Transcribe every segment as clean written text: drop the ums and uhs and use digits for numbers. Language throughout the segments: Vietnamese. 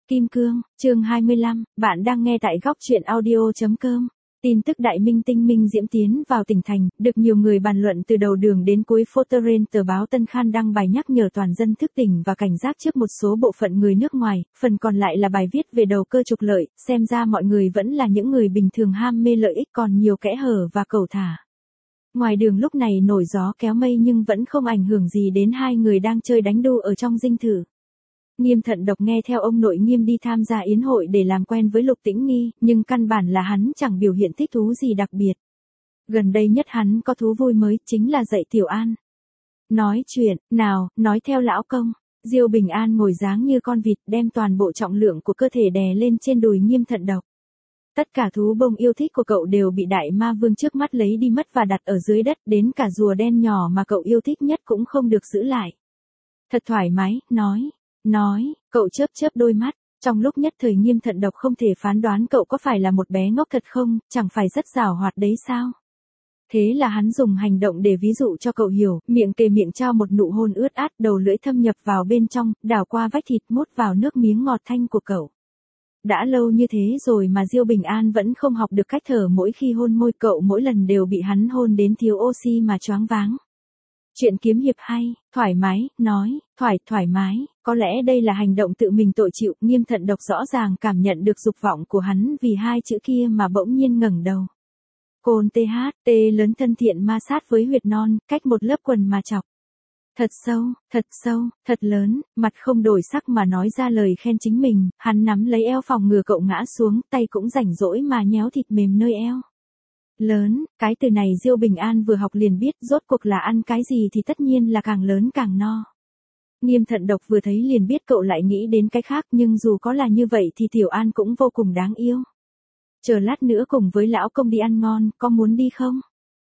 Kim Cương, chương 25, bạn đang nghe tại góc truyện audio.com. Tin tức Đại Minh Tinh Minh Diễm tiến vào tỉnh thành, được nhiều người bàn luận từ đầu đường đến cuối. Photoren tờ báo Tân Khan đăng bài nhắc nhở toàn dân thức tỉnh và cảnh giác trước một số bộ phận người nước ngoài, phần còn lại là bài viết về đầu cơ trục lợi, xem ra mọi người vẫn là những người bình thường ham mê lợi ích còn nhiều kẽ hở và cẩu thả. Ngoài đường lúc này nổi gió kéo mây nhưng vẫn không ảnh hưởng gì đến hai người đang chơi đánh đu ở trong dinh thự. Nghiêm Thận Độc nghe theo ông nội Nghiêm đi tham gia yến hội để làm quen với Lục Tĩnh Nghi, nhưng căn bản là hắn chẳng biểu hiện thích thú gì đặc biệt. Gần đây nhất hắn có thú vui mới, chính là dạy Tiểu An. Nói chuyện, nào, nói theo lão công. Diêu Bình An ngồi dáng như con vịt, đem toàn bộ trọng lượng của cơ thể đè lên trên đùi Nghiêm Thận Độc. Tất cả thú bông yêu thích của cậu đều bị đại ma vương trước mắt lấy đi mất và đặt ở dưới đất, đến cả rùa đen nhỏ mà cậu yêu thích nhất cũng không được giữ lại. Thật thoải mái, nói, cậu chớp đôi mắt, trong lúc nhất thời Nghiêm Thận Độc không thể phán đoán cậu có phải là một bé ngốc thật không, chẳng phải rất giàu hoạt đấy sao. Thế là hắn dùng hành động để ví dụ cho cậu hiểu, miệng kề miệng trao một nụ hôn ướt át, đầu lưỡi thâm nhập vào bên trong, đảo qua vách thịt mốt vào nước miếng ngọt thanh của cậu. Đã lâu như thế rồi mà Diêu Bình An vẫn không học được cách thở, mỗi khi hôn môi cậu mỗi lần đều bị hắn hôn đến thiếu oxy mà choáng váng. Chuyện kiếm hiệp hay, thoải mái, nói, thoải mái, có lẽ đây là hành động tự mình tội chịu. Nghiêm Thận Độc rõ ràng cảm nhận được dục vọng của hắn vì hai chữ kia mà bỗng nhiên ngẩng đầu. Côn THT lớn thân thiện ma sát với huyệt non, cách một lớp quần mà chọc. Thật sâu, thật lớn, mặt không đổi sắc mà nói ra lời khen chính mình, hắn nắm lấy eo phòng ngừa cậu ngã xuống, tay cũng rảnh rỗi mà nhéo thịt mềm nơi eo. Lớn, cái từ này Diêu Bình An vừa học liền biết, rốt cuộc là ăn cái gì thì tất nhiên là càng lớn càng no. Nghiêm Thận Độc vừa thấy liền biết cậu lại nghĩ đến cái khác, nhưng dù có là như vậy thì Tiểu An cũng vô cùng đáng yêu. Chờ lát nữa cùng với lão công đi ăn ngon, có muốn đi không?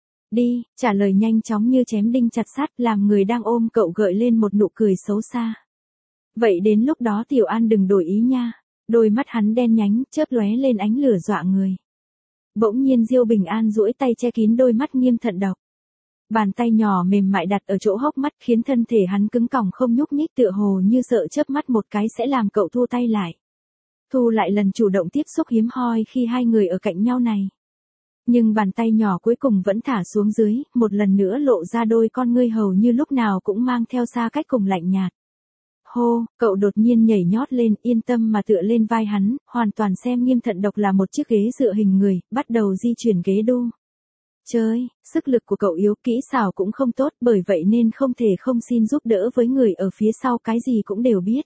Đi, trả lời nhanh chóng như chém đinh chặt sắt, làm người đang ôm cậu gợi lên một nụ cười xấu xa. Vậy đến lúc đó Tiểu An đừng đổi ý nha. Đôi mắt hắn đen nhánh, chớp lóe lên ánh lửa dọa người. Bỗng nhiên Diêu Bình An duỗi tay che kín đôi mắt Nghiêm Thận Độc. Bàn tay nhỏ mềm mại đặt ở chỗ hốc mắt khiến thân thể hắn cứng còng không nhúc nhích, tựa hồ như sợ chớp mắt một cái sẽ làm cậu thu tay lại. Thu lại lần chủ động tiếp xúc hiếm hoi khi hai người ở cạnh nhau này. Nhưng bàn tay nhỏ cuối cùng vẫn thả xuống dưới, một lần nữa lộ ra đôi con ngươi hầu như lúc nào cũng mang theo xa cách cùng lạnh nhạt. Hô, cậu đột nhiên nhảy nhót lên, yên tâm mà tựa lên vai hắn, hoàn toàn xem Nghiêm Thận Độc là một chiếc ghế dựa hình người, bắt đầu di chuyển ghế đu. Chơi, sức lực của cậu yếu, kỹ xảo cũng không tốt, bởi vậy nên không thể không xin giúp đỡ với người ở phía sau, cái gì cũng đều biết.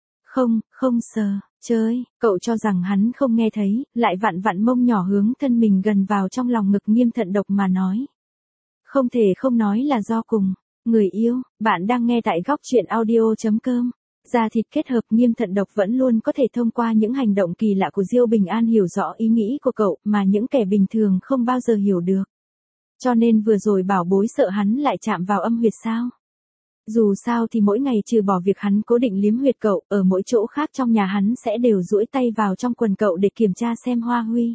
Không sờ, chơi, cậu cho rằng hắn không nghe thấy, lại vặn mông nhỏ hướng thân mình gần vào trong lòng ngực Nghiêm Thận Độc mà nói. Không thể không nói là do cùng. Người yêu, bạn đang nghe tại góc truyện audio.com. Da thịt kết hợp, Nghiêm Thận Độc vẫn luôn có thể thông qua những hành động kỳ lạ của Diêu Bình An hiểu rõ ý nghĩ của cậu mà những kẻ bình thường không bao giờ hiểu được. Cho nên vừa rồi bảo bối sợ hắn lại chạm vào âm huyệt sao. Dù sao thì mỗi ngày trừ bỏ việc hắn cố định liếm huyệt cậu, ở mỗi chỗ khác trong nhà hắn sẽ đều duỗi tay vào trong quần cậu để kiểm tra xem hoa huy.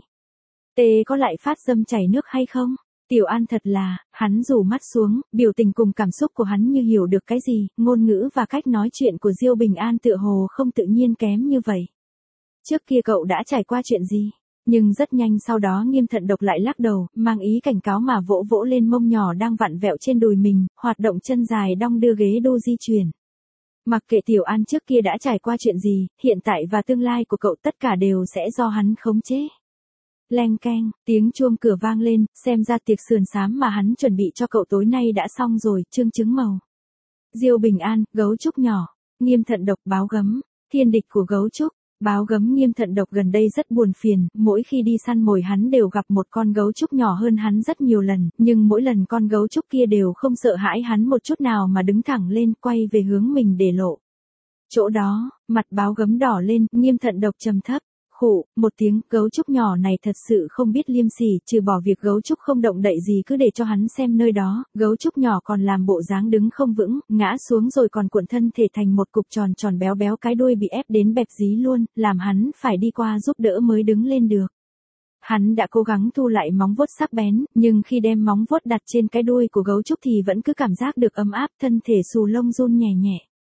Có lại phát dâm chảy nước hay không? Tiểu An thật là, hắn rủ mắt xuống, biểu tình cùng cảm xúc của hắn như hiểu được cái gì, ngôn ngữ và cách nói chuyện của Diêu Bình An tựa hồ không tự nhiên kém như vậy. Trước kia cậu đã trải qua chuyện gì? Nhưng rất nhanh sau đó Nghiêm Thận Độc lại lắc đầu, mang ý cảnh cáo mà vỗ lên mông nhỏ đang vặn vẹo trên đùi mình, hoạt động chân dài đong đưa ghế đu di chuyển. Mặc kệ Tiểu An trước kia đã trải qua chuyện gì, hiện tại và tương lai của cậu tất cả đều sẽ do hắn khống chế. Leng keng, tiếng chuông cửa vang lên, xem ra tiệc sườn xám mà hắn chuẩn bị cho cậu tối nay đã xong rồi, trưng trứng màu. Diêu Bình An, gấu trúc nhỏ. Nghiêm Thận Độc, báo gấm. Thiên địch của gấu trúc. Báo gấm. Nghiêm Thận Độc gần đây rất buồn phiền, mỗi khi đi săn mồi hắn đều gặp một con gấu trúc nhỏ hơn hắn rất nhiều lần, nhưng mỗi lần con gấu trúc kia đều không sợ hãi hắn một chút nào mà đứng thẳng lên, quay về hướng mình để lộ. Chỗ đó, mặt báo gấm đỏ lên, Nghiêm Thận Độc trầm thấp. Khụ, một tiếng, gấu trúc nhỏ này thật sự không biết liêm sỉ, trừ bỏ việc gấu trúc không động đậy gì cứ để cho hắn xem nơi đó, gấu trúc nhỏ còn làm bộ dáng đứng không vững, ngã xuống rồi còn cuộn thân thể thành một cục tròn tròn béo béo, cái đuôi bị ép đến bẹp dí luôn, làm hắn phải đi qua giúp đỡ mới đứng lên được. Hắn đã cố gắng thu lại móng vuốt sắc bén, nhưng khi đem móng vuốt đặt trên cái đuôi của gấu trúc thì vẫn cứ cảm giác được ấm áp, thân thể xù lông run nhẹ nhẹ.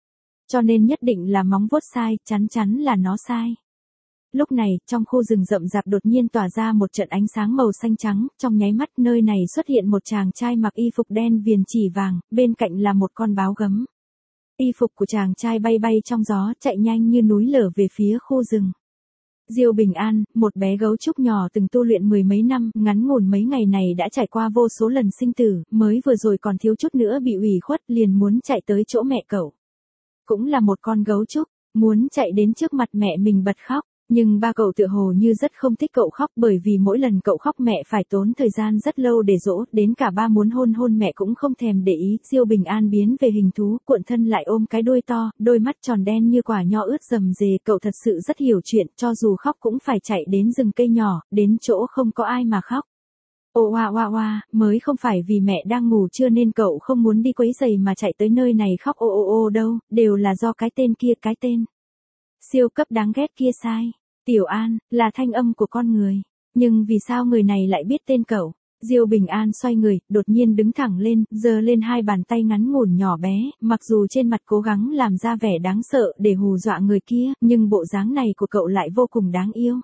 Cho nên nhất định là móng vuốt sai, chắn chắn là nó sai. Lúc này, trong khu rừng rậm rạp đột nhiên tỏa ra một trận ánh sáng màu xanh trắng, trong nháy mắt nơi này xuất hiện một chàng trai mặc y phục đen viền chỉ vàng, bên cạnh là một con báo gấm. Y phục của chàng trai bay bay trong gió, chạy nhanh như núi lở về phía khu rừng. Diêu Bình An, một bé gấu trúc nhỏ từng tu luyện mười mấy năm, ngắn ngủn mấy ngày này đã trải qua vô số lần sinh tử, mới vừa rồi còn thiếu chút nữa bị ủy khuất liền muốn chạy tới chỗ mẹ cậu. Cũng là một con gấu trúc, muốn chạy đến trước mặt mẹ mình bật khóc. Nhưng ba cậu tựa hồ như rất không thích cậu khóc bởi vì mỗi lần cậu khóc mẹ phải tốn thời gian rất lâu để dỗ, đến cả ba muốn hôn hôn mẹ cũng không thèm để ý. Diêu Bình An biến về hình thú, cuộn thân lại ôm cái đuôi to, đôi mắt tròn đen như quả nho ướt rầm rề. Cậu thật sự rất hiểu chuyện, cho dù khóc cũng phải chạy đến rừng cây nhỏ, đến chỗ không có ai mà khóc. Ô oa oa oa, mới không phải vì mẹ đang ngủ trưa nên cậu không muốn đi quấy rầy mà chạy tới nơi này khóc ô ô ô đâu, đều là do cái tên kia, cái tên siêu cấp đáng ghét kia sai. Tiểu An, là thanh âm của con người. Nhưng vì sao người này lại biết tên cậu? Diêu Bình An xoay người, đột nhiên đứng thẳng lên, giơ lên hai bàn tay ngắn ngủn nhỏ bé, mặc dù trên mặt cố gắng làm ra vẻ đáng sợ để hù dọa người kia, nhưng bộ dáng này của cậu lại vô cùng đáng yêu.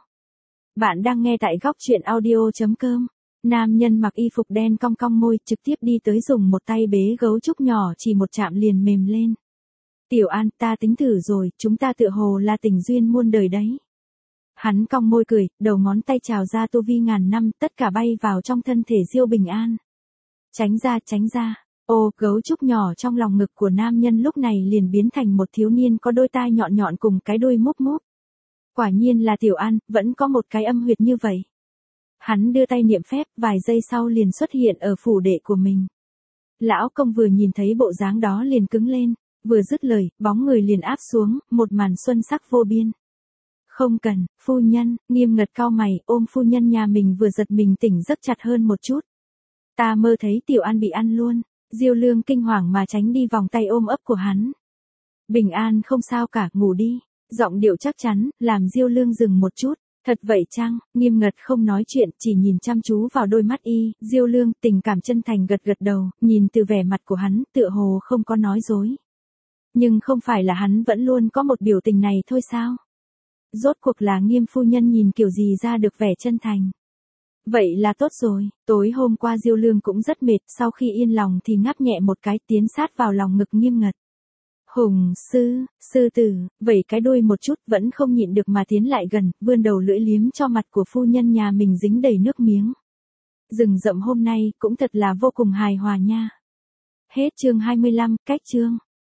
Bạn đang nghe tại góc truyện audio.com. Nam nhân mặc y phục đen cong cong môi, trực tiếp đi tới dùng một tay bế gấu trúc nhỏ chỉ một chạm liền mềm lên. Tiểu An, ta tính thử rồi, chúng ta tựa hồ là tình duyên muôn đời đấy. Hắn cong môi cười, đầu ngón tay trào ra tu vi ngàn năm, tất cả bay vào trong thân thể Diêu Bình An. Tránh ra, tránh ra. Ô, gấu trúc nhỏ trong lòng ngực của nam nhân lúc này liền biến thành một thiếu niên có đôi tai nhọn nhọn cùng cái đuôi múp múp. Quả nhiên là Tiểu An, vẫn có một cái âm huyệt như vậy. Hắn đưa tay niệm phép, vài giây sau liền xuất hiện ở phủ đệ của mình. Lão công vừa nhìn thấy bộ dáng đó liền cứng lên, vừa dứt lời, bóng người liền áp xuống, một màn xuân sắc vô biên. Không cần, phu nhân, Nghiêm Ngật cau mày, ôm phu nhân nhà mình vừa giật mình tỉnh giấc chặt hơn một chút. Ta mơ thấy Tiểu An bị ăn luôn. Diêu Lương kinh hoàng mà tránh đi vòng tay ôm ấp của hắn. Bình An không sao cả, ngủ đi. Giọng điệu chắc chắn, làm Diêu Lương dừng một chút. Thật vậy chăng? Nghiêm Ngật không nói chuyện, chỉ nhìn chăm chú vào đôi mắt y. Diêu Lương tình cảm chân thành gật gật đầu, nhìn từ vẻ mặt của hắn, tựa hồ không có nói dối. Nhưng không phải là hắn vẫn luôn có một biểu tình này thôi sao? Rốt cuộc là Nghiêm phu nhân nhìn kiểu gì ra được vẻ chân thành. Vậy là tốt rồi, tối hôm qua Diêu Lương cũng rất mệt, sau khi yên lòng thì ngáp nhẹ một cái tiến sát vào lòng ngực Nghiêm Ngật. Hùng sư tử, vẩy cái đuôi một chút vẫn không nhịn được mà tiến lại gần, vươn đầu lưỡi liếm cho mặt của phu nhân nhà mình dính đầy nước miếng. Rừng rậm hôm nay cũng thật là vô cùng hài hòa nha. Hết chương 25, cách chương.